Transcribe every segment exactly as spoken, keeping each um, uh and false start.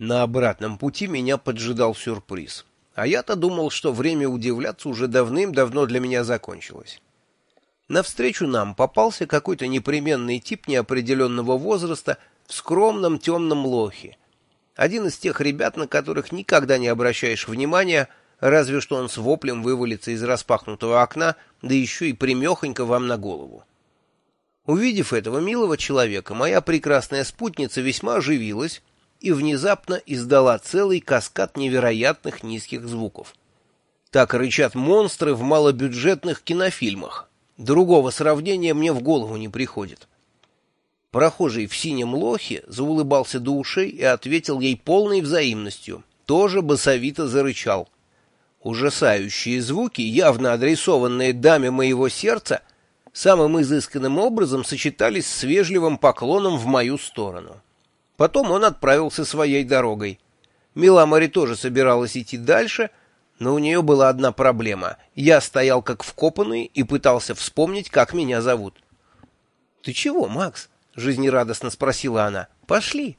На обратном пути меня поджидал сюрприз. А я-то думал, что время удивляться уже давным-давно для меня закончилось. Навстречу нам попался какой-то непременный тип неопределенного возраста в скромном темном лохе. Один из тех ребят, на которых никогда не обращаешь внимания, разве что он с воплем вывалится из распахнутого окна, да еще и примехонько вам на голову. Увидев этого милого человека, моя прекрасная спутница весьма оживилась и внезапно издала целый каскад невероятных низких звуков. Так рычат монстры в малобюджетных кинофильмах. Другого сравнения мне в голову не приходит. Прохожий в синем лохе заулыбался до ушей и ответил ей полной взаимностью. Тоже басовито зарычал. Ужасающие звуки, явно адресованные даме моего сердца, самым изысканным образом сочетались с вежливым поклоном в мою сторону. Потом он отправился своей дорогой. Миламари тоже собиралась идти дальше, но у нее была одна проблема. Я стоял как вкопанный и пытался вспомнить, как меня зовут. — Ты чего, Макс? — жизнерадостно спросила она. — Пошли.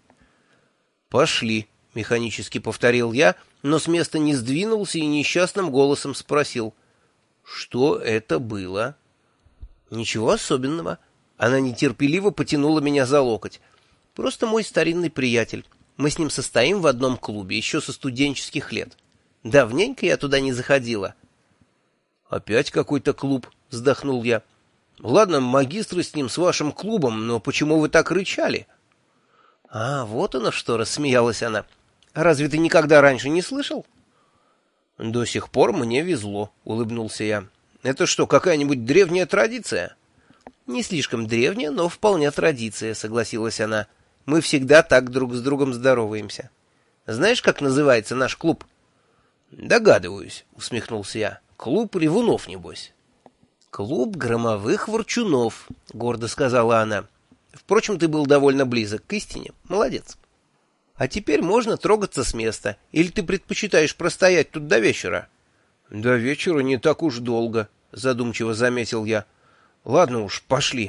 — Пошли, — механически повторил я, но с места не сдвинулся и несчастным голосом спросил. — Что это было? — Ничего особенного. Она нетерпеливо потянула меня за локоть. — Просто мой старинный приятель. Мы с ним состоим в одном клубе, еще со студенческих лет. Давненько я туда не заходила. — Опять какой-то клуб, — вздохнул я. — Ладно, магистры с ним, с вашим клубом, но почему вы так рычали? — А, вот оно что, — рассмеялась она. — Разве ты никогда раньше не слышал? — До сих пор мне везло, — улыбнулся я. — Это что, какая-нибудь древняя традиция? — Не слишком древняя, но вполне традиция, — согласилась она. — Мы всегда так друг с другом здороваемся. Знаешь, как называется наш клуб? — Догадываюсь, — усмехнулся я. — Клуб ревунов, небось. — Клуб громовых ворчунов, — гордо сказала она. — Впрочем, ты был довольно близок к истине. Молодец. А теперь можно трогаться с места. Или ты предпочитаешь простоять тут до вечера? — До вечера не так уж долго, — задумчиво заметил я. — Ладно уж, пошли.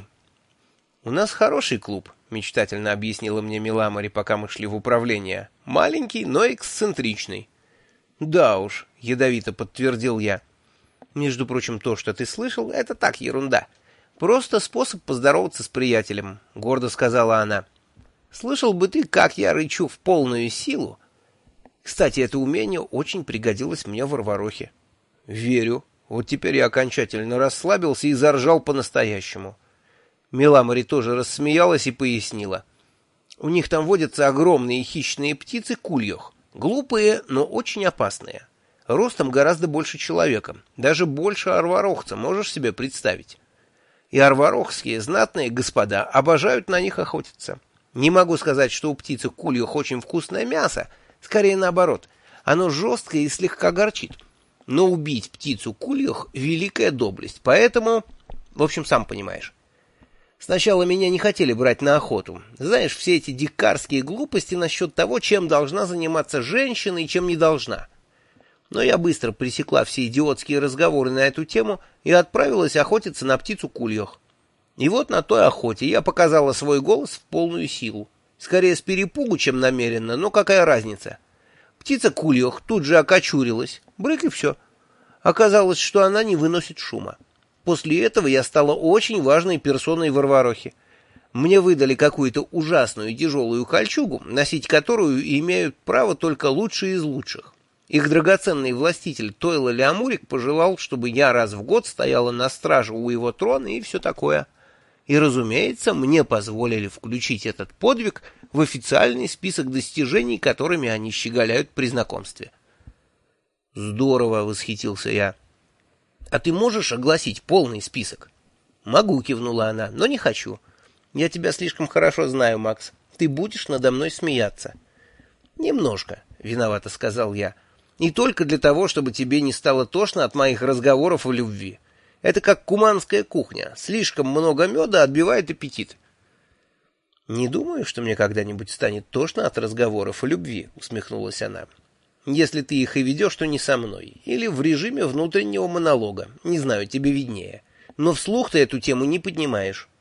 — У нас хороший клуб, — мечтательно объяснила мне Миламари, пока мы шли в управление. — Маленький, но эксцентричный. — Да уж, — ядовито подтвердил я. — Между прочим, то, что ты слышал, — это так, ерунда. Просто способ поздороваться с приятелем, — гордо сказала она. — Слышал бы ты, как я рычу в полную силу. Кстати, это умение очень пригодилось мне в Арварохе. — Верю. Вот теперь я окончательно расслабился и заржал по-настоящему. Миламари тоже рассмеялась и пояснила. У них там водятся огромные хищные птицы кульёх. Глупые, но очень опасные. Ростом гораздо больше человека. Даже больше арварохца, можешь себе представить. И арварохские знатные господа обожают на них охотиться. Не могу сказать, что у птицы кульёх очень вкусное мясо. Скорее наоборот. Оно жесткое и слегка горчит. Но убить птицу кульёх — великая доблесть. Поэтому, в общем, сам понимаешь. Сначала меня не хотели брать на охоту. Знаешь, все эти дикарские глупости насчет того, чем должна заниматься женщина и чем не должна. Но я быстро пресекла все идиотские разговоры на эту тему и отправилась охотиться на птицу кульёх. И вот на той охоте я показала свой голос в полную силу. Скорее с перепугу, чем намеренно, но какая разница. Птица кульёх тут же окочурилась. Брык и все. Оказалось, что она не выносит шума. После этого я стала очень важной персоной в Арварохе. Мне выдали какую-то ужасную тяжелую кольчугу, носить которую имеют право только лучшие из лучших. Их драгоценный властитель Тойло Леамурик пожелал, чтобы я раз в год стояла на страже у его трона и все такое. И, разумеется, мне позволили включить этот подвиг в официальный список достижений, которыми они щеголяют при знакомстве. «Здорово!» — восхитился я. «А ты можешь огласить полный список?» «Могу», — кивнула она, — «но не хочу. Я тебя слишком хорошо знаю, Макс. Ты будешь надо мной смеяться». «Немножко», — виновато сказал я. «И только для того, чтобы тебе не стало тошно от моих разговоров о любви. Это как куманская кухня. Слишком много меда отбивает аппетит». «Не думаю, что мне когда-нибудь станет тошно от разговоров о любви», — усмехнулась она. «Если ты их и ведешь, то не со мной. Или в режиме внутреннего монолога. Не знаю, тебе виднее. Но вслух ты эту тему не поднимаешь».